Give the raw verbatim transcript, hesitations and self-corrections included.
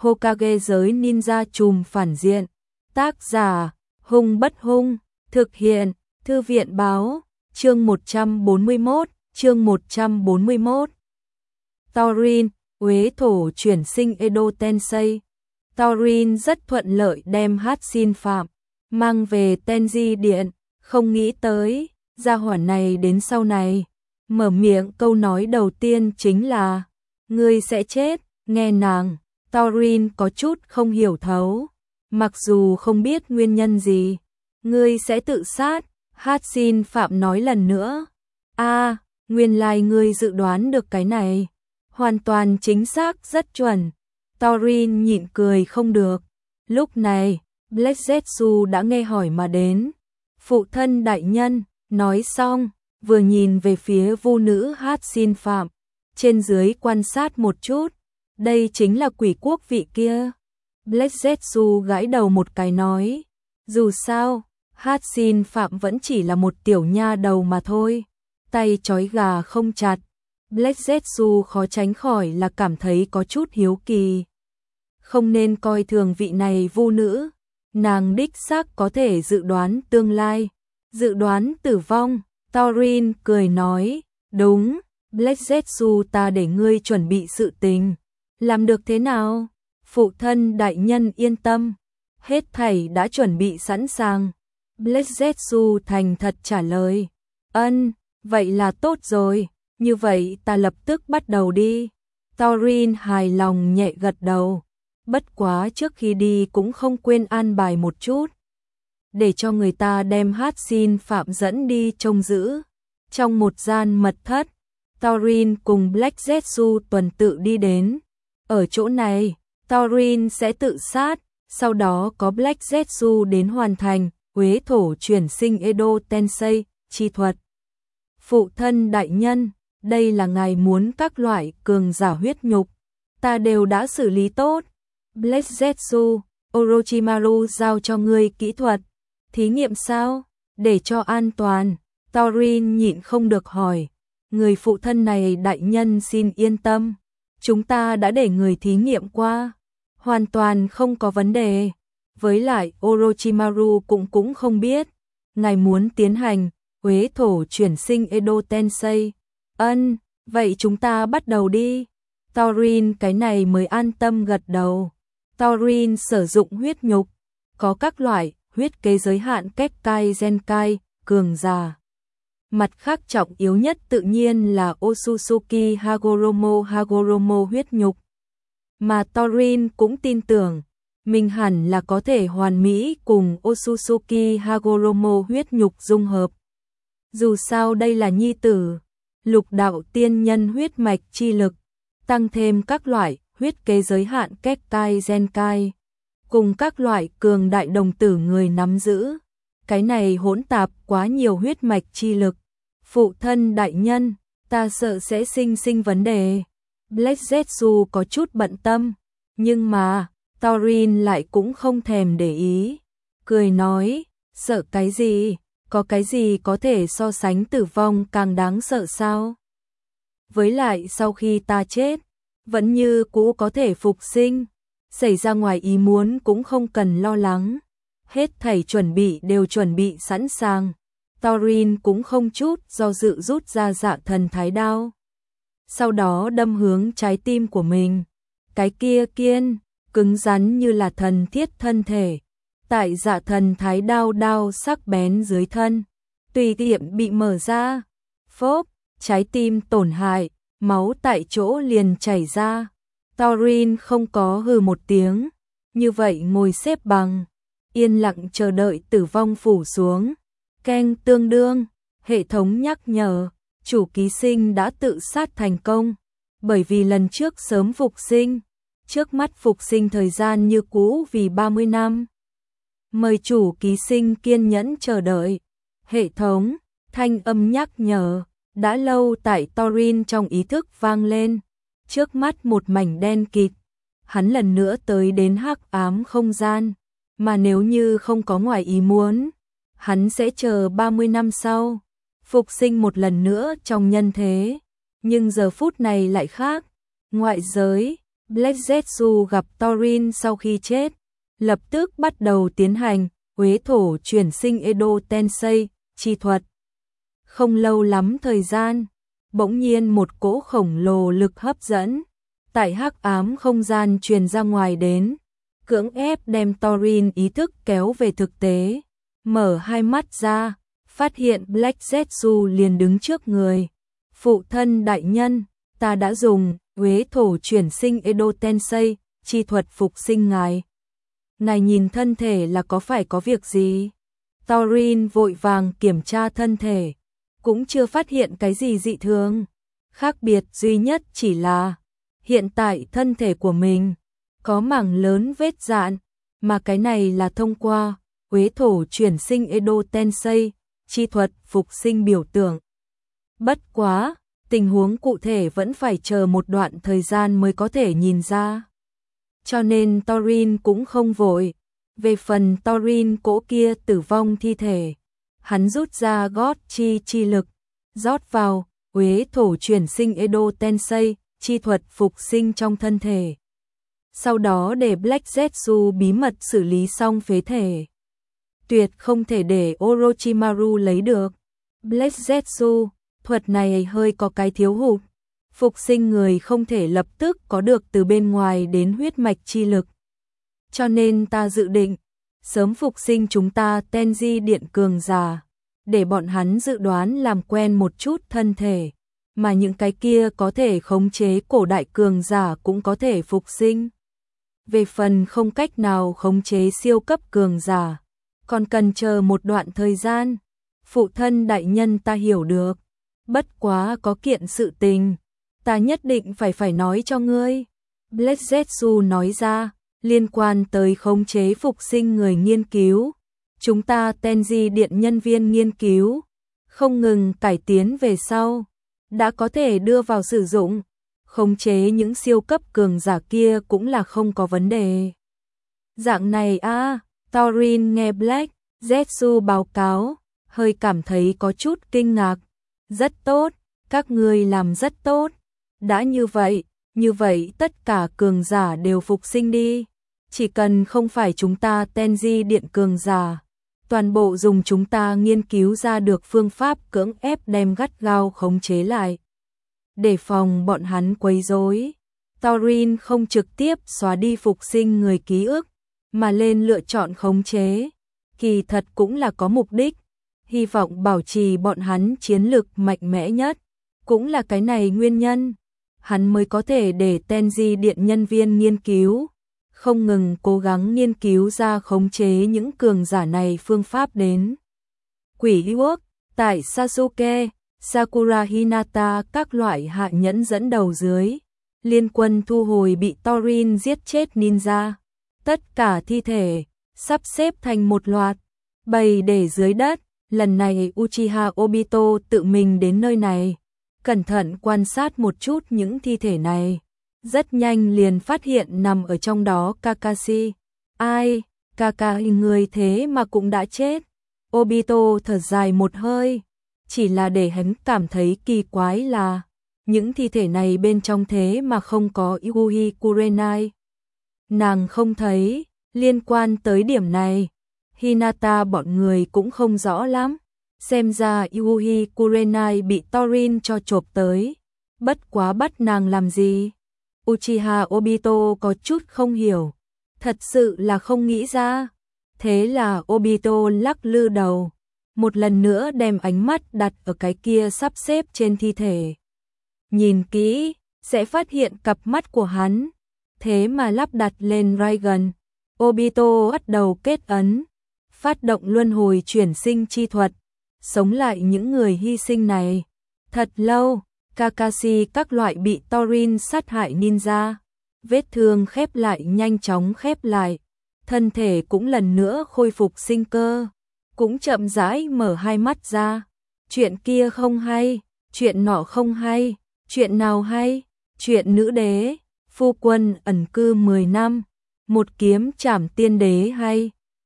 Hokage giới ninja trùm phản diện. Tác giả, Hung Bất Hung, thực hiện, Thư viện báo, chương một trăm bốn mươi mốt, chương một trăm bốn mươi mốt. Taurin, Uế thổ chuyển sinh Edo Tensei. Taurin rất thuận lợi đem hát xin phạm, mang về Tenji Điện, không nghĩ tới, gia hỏa này đến sau này. Mở miệng câu nói đầu tiên chính là, ngươi sẽ chết, nghe nàng, Taurin có chút không hiểu thấu, mặc dù không biết nguyên nhân gì, ngươi sẽ tự sát, hát xin phạm nói lần nữa, a nguyên lai ngươi dự đoán được cái này, hoàn toàn chính xác rất chuẩn, Taurin nhịn cười không được, lúc này, Black Zetsu đã nghe hỏi mà đến, phụ thân đại nhân, nói xong, vừa nhìn về phía vu nữ hát xin phạm, trên dưới quan sát một chút, đây chính là quỷ quốc vị kia. Black Zetsu gãi đầu một cái nói, dù sao, hát xin phạm vẫn chỉ là một tiểu nha đầu mà thôi, tay trói gà không chặt. Black Zetsu khó tránh khỏi là cảm thấy có chút hiếu kỳ. Không nên coi thường vị này vu nữ, nàng đích xác có thể dự đoán tương lai, dự đoán tử vong. Taurin cười nói, đúng, Black Zetsu ta để ngươi chuẩn bị sự tình. Làm được thế nào? Phụ thân đại nhân yên tâm, hết thảy đã chuẩn bị sẵn sàng. Black Zetsu thành thật trả lời, ân, vậy là tốt rồi, như vậy ta lập tức bắt đầu đi. Taurin hài lòng nhẹ gật đầu, bất quá trước khi đi cũng không quên an bài một chút, để cho người ta đem hát xin phạm dẫn đi trông giữ. Trong một gian mật thất, Taurin cùng Black Zetsu tuần tự đi đến. Ở chỗ này, Taurin sẽ tự sát, sau đó có Black Zetsu đến hoàn thành Uế thổ chuyển sinh Edo Tensei chi thuật. Phụ thân đại nhân, đây là ngài muốn các loại cường giả huyết nhục, ta đều đã xử lý tốt. Black Zetsu, Orochimaru giao cho ngươi kỹ thuật. Thí nghiệm sao? Để cho an toàn, Taurin nhịn không được hỏi. Người phụ thân này đại nhân xin yên tâm, chúng ta đã để người thí nghiệm qua, hoàn toàn không có vấn đề. Với lại Orochimaru cũng cũng không biết, ngài muốn tiến hành Uế thổ chuyển sinh Edo Tensei. Ân, vậy chúng ta bắt đầu đi. Taurin cái này mới an tâm gật đầu. Taurin sử dụng huyết nhục, có các loại huyết kế giới hạn Kekkai Genkai, cường giả. Mặt khác trọng yếu nhất tự nhiên là Otsutsuki Hagoromo Hagoromo huyết nhục. Mà Taurin cũng tin tưởng, mình hẳn là có thể hoàn mỹ cùng Otsutsuki Hagoromo huyết nhục dung hợp. Dù sao đây là nhi tử, lục đạo tiên nhân huyết mạch chi lực, tăng thêm các loại huyết kế giới hạn Kekkai Genkai, cùng các loại cường đại đồng tử người nắm giữ. Cái này hỗn tạp quá nhiều huyết mạch chi lực. Phụ thân đại nhân, ta sợ sẽ sinh sinh vấn đề. Black Zetsu có chút bận tâm, nhưng mà, Taurin lại cũng không thèm để ý. Cười nói, sợ cái gì, có cái gì có thể so sánh tử vong càng đáng sợ sao? Với lại sau khi ta chết, vẫn như cũ có thể phục sinh, xảy ra ngoài ý muốn cũng không cần lo lắng. Hết thảy chuẩn bị đều chuẩn bị sẵn sàng. Taurin cũng không chút do dự rút ra Dạ Thần Thái Đao, sau đó đâm hướng trái tim của mình. Cái kia kiên, cứng rắn như là thần thiết thân thể, tại Dạ Thần Thái Đao đao sắc bén dưới thân, tùy tiện bị mở ra. Phốp, trái tim tổn hại, máu tại chỗ liền chảy ra. Taurin không có hừ một tiếng, như vậy ngồi xếp bằng, yên lặng chờ đợi tử vong phủ xuống. Keng tương đương, hệ thống nhắc nhở, chủ ký sinh đã tự sát thành công, bởi vì lần trước sớm phục sinh, trước mắt phục sinh thời gian như cũ vì ba mươi năm. Mời chủ ký sinh kiên nhẫn chờ đợi. Hệ thống, thanh âm nhắc nhở, đã lâu tại Taurin trong ý thức vang lên, trước mắt một mảnh đen kịt, hắn lần nữa tới đến hắc ám không gian, mà nếu như không có ngoài ý muốn, hắn sẽ chờ ba mươi năm sau, phục sinh một lần nữa trong nhân thế. Nhưng giờ phút này lại khác, ngoại giới, Black Zetsu gặp Thorin sau khi chết, lập tức bắt đầu tiến hành Uế thổ chuyển sinh Edo Tensei chi thuật. Không lâu lắm thời gian, bỗng nhiên một cỗ khổng lồ lực hấp dẫn tại hắc ám không gian truyền ra ngoài đến, cưỡng ép đem Thorin ý thức kéo về thực tế. Mở hai mắt ra, phát hiện Black Zetsu liền đứng trước người. Phụ thân đại nhân, ta đã dùng Uế thổ chuyển sinh Edo Tensei chi thuật phục sinh ngài. Ngài nhìn thân thể là có phải có việc gì? Thorin vội vàng kiểm tra thân thể, cũng chưa phát hiện cái gì dị thường. Khác biệt duy nhất chỉ là hiện tại thân thể của mình có mảng lớn vết dạn, mà cái này là thông qua Uế thổ chuyển sinh Edo Tensei chi thuật phục sinh biểu tượng. Bất quá, tình huống cụ thể vẫn phải chờ một đoạn thời gian mới có thể nhìn ra. Cho nên Thorin cũng không vội. Về phần Thorin cỗ kia tử vong thi thể, hắn rút ra gót chi chi lực, rót vào Uế thổ chuyển sinh Edo Tensei chi thuật phục sinh trong thân thể. Sau đó để Black Zetsu bí mật xử lý xong phế thể. Tuyệt không thể để Orochimaru lấy được. Black Zetsu, thuật này hơi có cái thiếu hụt. Phục sinh người không thể lập tức có được từ bên ngoài đến huyết mạch chi lực. Cho nên ta dự định sớm phục sinh chúng ta Tenji điện cường giả, để bọn hắn dự đoán làm quen một chút thân thể, mà những cái kia có thể khống chế cổ đại cường giả cũng có thể phục sinh. Về phần không cách nào khống chế siêu cấp cường giả, còn cần chờ một đoạn thời gian. Phụ thân đại nhân ta hiểu được, bất quá có kiện sự tình, ta nhất định phải phải nói cho ngươi. Black Zetsu nói ra, liên quan tới khống chế phục sinh người nghiên cứu. Chúng ta Tenji điện nhân viên nghiên cứu, không ngừng cải tiến về sau, đã có thể đưa vào sử dụng. Khống chế những siêu cấp cường giả kia cũng là không có vấn đề. Dạng này a à, Thorin nghe Black Zetsu báo cáo, hơi cảm thấy có chút kinh ngạc. Rất tốt, các ngươi làm rất tốt. Đã như vậy, như vậy tất cả cường giả đều phục sinh đi. Chỉ cần không phải chúng ta Tenji điện cường giả, toàn bộ dùng chúng ta nghiên cứu ra được phương pháp cưỡng ép đem gắt gao khống chế lại, để phòng bọn hắn quấy rối. Thorin không trực tiếp xóa đi phục sinh người ký ức, mà lên lựa chọn khống chế. Kỳ thật cũng là có mục đích, hy vọng bảo trì bọn hắn chiến lực mạnh mẽ nhất. Cũng là cái này nguyên nhân, hắn mới có thể để Tenji điện nhân viên nghiên cứu, không ngừng cố gắng nghiên cứu ra khống chế những cường giả này phương pháp đến. Quỷ Quốc, tại Sasuke, Sakura Hinata các loại hạ nhẫn dẫn đầu dưới, liên quân thu hồi bị Thorin giết chết ninja. Tất cả thi thể, sắp xếp thành một loạt, bày để dưới đất. Lần này Uchiha Obito tự mình đến nơi này, cẩn thận quan sát một chút những thi thể này. Rất nhanh liền phát hiện nằm ở trong đó Kakashi. Ai, Kakashi người thế mà cũng đã chết. Obito thở dài một hơi. Chỉ là để hắn cảm thấy kỳ quái là những thi thể này bên trong thế mà không có Yuhi Kurenai. Nàng không thấy. Liên quan tới điểm này, Hinata bọn người cũng không rõ lắm. Xem ra Yuhi Kurenai bị Thorin cho chộp tới. Bất quá bắt nàng làm gì? Uchiha Obito có chút không hiểu. Thật sự là không nghĩ ra. Thế là Obito lắc lư đầu, một lần nữa đem ánh mắt đặt ở cái kia sắp xếp trên thi thể. Nhìn kỹ, sẽ phát hiện cặp mắt của hắn. Thế mà lắp đặt lên Raigan. Obito bắt đầu kết ấn, phát động luân hồi chuyển sinh chi thuật, sống lại những người hy sinh này. Thật lâu, Kakashi các loại bị Thorin sát hại ninja, vết thương khép lại nhanh chóng khép lại, thân thể cũng lần nữa khôi phục sinh cơ, cũng chậm rãi mở hai mắt ra. Chuyện kia không hay, chuyện nọ không hay, chuyện nào hay? Chuyện nữ đế, phu quân ẩn cư mười năm, một kiếm trảm tiên đế hay?